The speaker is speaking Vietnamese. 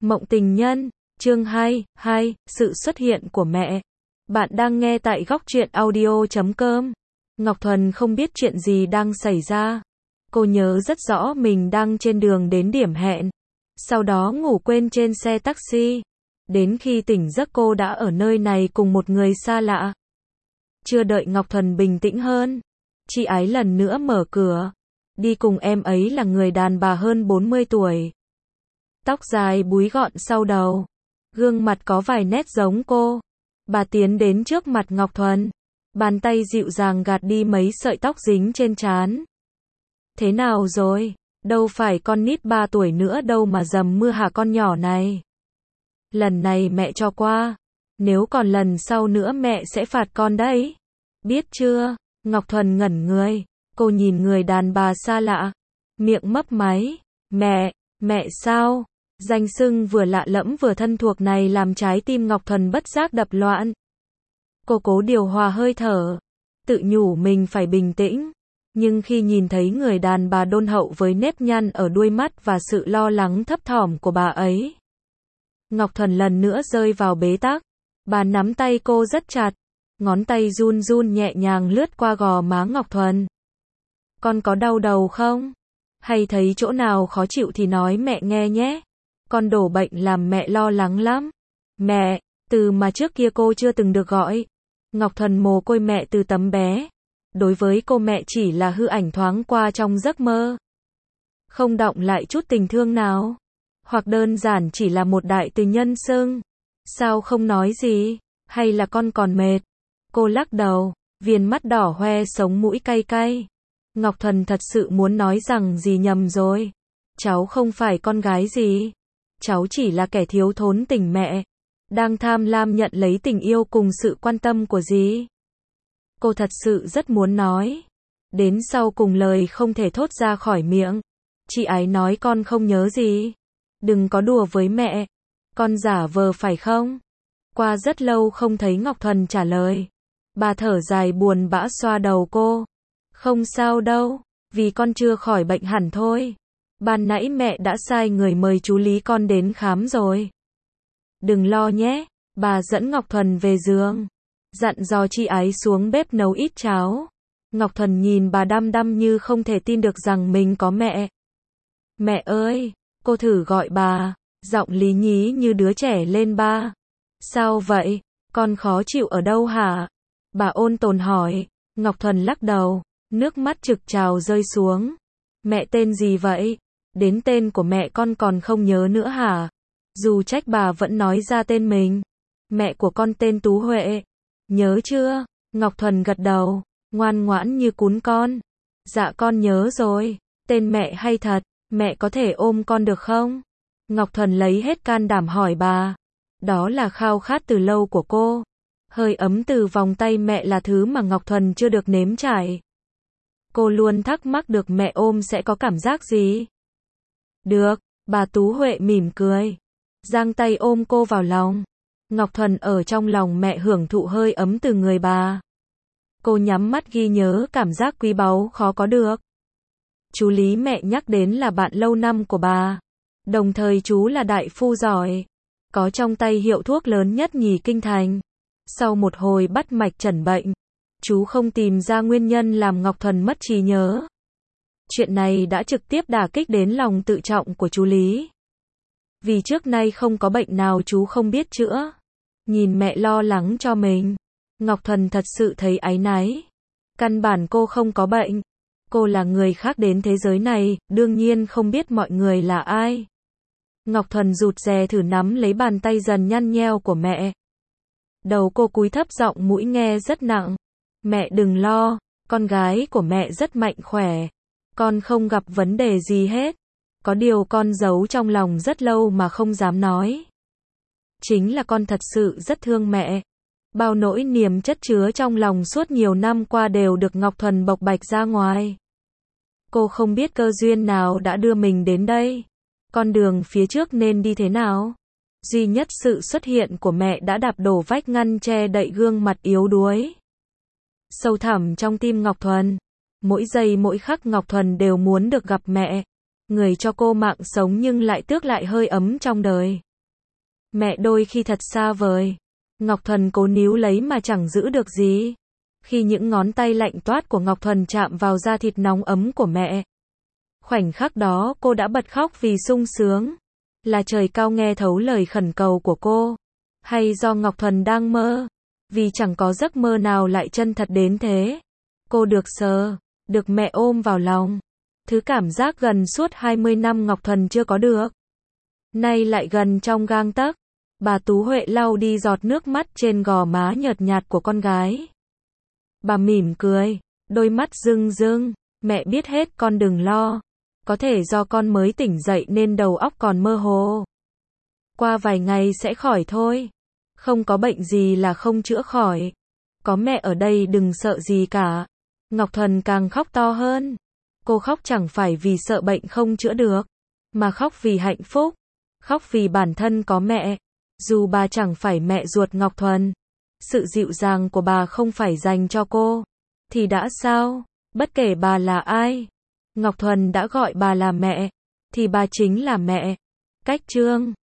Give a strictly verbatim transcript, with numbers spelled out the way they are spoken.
Mộng tình nhân, chương hai, hai, sự xuất hiện của mẹ. Bạn đang nghe tại góc truyện audio chấm com. Ngọc Thuần không biết chuyện gì đang xảy ra. Cô nhớ rất rõ mình đang trên đường đến điểm hẹn. Sau đó ngủ quên trên xe taxi. Đến khi tỉnh giấc cô đã ở nơi này cùng một người xa lạ. Chưa đợi Ngọc Thuần bình tĩnh hơn, chị ấy lần nữa mở cửa. Đi cùng em ấy là người đàn bà hơn bốn mươi tuổi. Tóc dài búi gọn sau đầu. Gương mặt có vài nét giống cô. Bà tiến đến trước mặt Ngọc Thuần. Bàn tay dịu dàng gạt đi mấy sợi tóc dính trên trán. Thế nào rồi? Đâu phải con nít ba tuổi nữa đâu mà dầm mưa hả con nhỏ này. Lần này mẹ cho qua. Nếu còn lần sau nữa mẹ sẽ phạt con đấy. Biết chưa? Ngọc Thuần ngẩn người. Cô nhìn người đàn bà xa lạ. Miệng mấp máy. Mẹ, mẹ sao? Danh xưng vừa lạ lẫm vừa thân thuộc này làm trái tim Ngọc Thuần bất giác đập loạn. Cô cố điều hòa hơi thở. Tự nhủ mình phải bình tĩnh. Nhưng khi nhìn thấy người đàn bà đôn hậu với nếp nhăn ở đuôi mắt và sự lo lắng thấp thỏm của bà ấy, Ngọc Thuần lần nữa rơi vào bế tắc. Bà nắm tay cô rất chặt. Ngón tay run run nhẹ nhàng lướt qua gò má Ngọc Thuần. Con có đau đầu không? Hay thấy chỗ nào khó chịu thì nói mẹ nghe nhé. Con đổ bệnh làm mẹ lo lắng lắm. Mẹ, từ mà trước kia cô chưa từng được gọi. Ngọc Thuần mồ côi mẹ từ tấm bé. Đối với cô mẹ chỉ là hư ảnh thoáng qua trong giấc mơ. Không đọng lại chút tình thương nào. Hoặc đơn giản chỉ là một đại từ nhân xưng. Sao không nói gì? Hay là con còn mệt? Cô lắc đầu, viền mắt đỏ hoe sống mũi cay cay. Ngọc Thuần thật sự muốn nói rằng gì nhầm rồi. Cháu không phải con gái gì. Cháu chỉ là kẻ thiếu thốn tình mẹ. Đang tham lam nhận lấy tình yêu cùng sự quan tâm của dì. Cô thật sự rất muốn nói. Đến sau cùng lời không thể thốt ra khỏi miệng. Chị ấy nói con không nhớ gì. Đừng có đùa với mẹ. Con giả vờ phải không? Qua rất lâu không thấy Ngọc Thuần trả lời. Bà thở dài buồn bã xoa đầu cô. Không sao đâu, vì con chưa khỏi bệnh hẳn thôi. Ban nãy mẹ đã sai người mời chú Lý con đến khám rồi. Đừng lo nhé, bà dẫn Ngọc Thuần về giường. Dặn dò chị ấy xuống bếp nấu ít cháo. Ngọc Thuần nhìn bà đăm đăm như không thể tin được rằng mình có mẹ. Mẹ ơi, cô thử gọi bà, giọng lý nhí như đứa trẻ lên ba. Sao vậy, con khó chịu ở đâu hả? Bà ôn tồn hỏi. Ngọc Thuần lắc đầu, nước mắt trực trào rơi xuống. Mẹ tên gì vậy? Đến tên của mẹ con còn không nhớ nữa hả? Dù trách bà vẫn nói ra tên mình. Mẹ của con tên Tú Huệ. Nhớ chưa? Ngọc Thuần gật đầu, ngoan ngoãn như cún con. Dạ con nhớ rồi. Tên mẹ hay thật, mẹ có thể ôm con được không? Ngọc Thuần lấy hết can đảm hỏi bà. Đó là khao khát từ lâu của cô. Hơi ấm từ vòng tay mẹ là thứ mà Ngọc Thuần chưa được nếm trải. Cô luôn thắc mắc được mẹ ôm sẽ có cảm giác gì. Được, bà Tú Huệ mỉm cười. Giang tay ôm cô vào lòng. Ngọc Thuần ở trong lòng mẹ hưởng thụ hơi ấm từ người bà. Cô nhắm mắt ghi nhớ cảm giác quý báu khó có được. Chú Lý mẹ nhắc đến là bạn lâu năm của bà. Đồng thời chú là đại phu giỏi. Có trong tay hiệu thuốc lớn nhất nhì kinh thành. Sau một hồi bắt mạch chẩn bệnh, chú không tìm ra nguyên nhân làm Ngọc Thuần mất trí nhớ. Chuyện này đã trực tiếp đả kích đến lòng tự trọng của chú Lý. Vì trước nay không có bệnh nào chú không biết chữa. Nhìn mẹ lo lắng cho mình, Ngọc Thuần thật sự thấy áy náy. Căn bản cô không có bệnh. Cô là người khác đến thế giới này, đương nhiên không biết mọi người là ai. Ngọc Thuần rụt rè thử nắm lấy bàn tay dần nhăn nheo của mẹ. Đầu cô cúi thấp giọng mũi nghe rất nặng. Mẹ đừng lo, con gái của mẹ rất mạnh khỏe. Con không gặp vấn đề gì hết. Có điều con giấu trong lòng rất lâu mà không dám nói. Chính là con thật sự rất thương mẹ. Bao nỗi niềm chất chứa trong lòng suốt nhiều năm qua đều được Ngọc Thuần bộc bạch ra ngoài. Cô không biết cơ duyên nào đã đưa mình đến đây. Con đường phía trước nên đi thế nào? Duy nhất sự xuất hiện của mẹ đã đạp đổ vách ngăn che đậy gương mặt yếu đuối. Sâu thẳm trong tim Ngọc Thuần. Mỗi giây mỗi khắc Ngọc Thuần đều muốn được gặp mẹ. Người cho cô mạng sống nhưng lại tước lại hơi ấm trong đời. Mẹ đôi khi thật xa vời. Ngọc Thuần cố níu lấy mà chẳng giữ được gì. Khi những ngón tay lạnh toát của Ngọc Thuần chạm vào da thịt nóng ấm của mẹ. Khoảnh khắc đó cô đã bật khóc vì sung sướng. Là trời cao nghe thấu lời khẩn cầu của cô. Hay do Ngọc Thuần đang mơ. Vì chẳng có giấc mơ nào lại chân thật đến thế. Cô được sờ, được mẹ ôm vào lòng. Thứ cảm giác gần suốt hai mươi năm Ngọc Thuần chưa có được. Nay lại gần trong gang tấc. Bà Tú Huệ lau đi giọt nước mắt trên gò má nhợt nhạt của con gái. Bà mỉm cười, đôi mắt rưng rưng. Mẹ biết hết, con đừng lo. Có thể do con mới tỉnh dậy nên đầu óc còn mơ hồ. Qua vài ngày sẽ khỏi thôi. Không có bệnh gì là không chữa khỏi. Có mẹ ở đây đừng sợ gì cả. Ngọc Thuần càng khóc to hơn. Cô khóc chẳng phải vì sợ bệnh không chữa được, mà khóc vì hạnh phúc. Khóc vì bản thân có mẹ. Dù bà chẳng phải mẹ ruột Ngọc Thuần, sự dịu dàng của bà không phải dành cho cô, thì đã sao? Bất kể bà là ai, Ngọc Thuần đã gọi bà là mẹ, thì bà chính là mẹ. Cách chương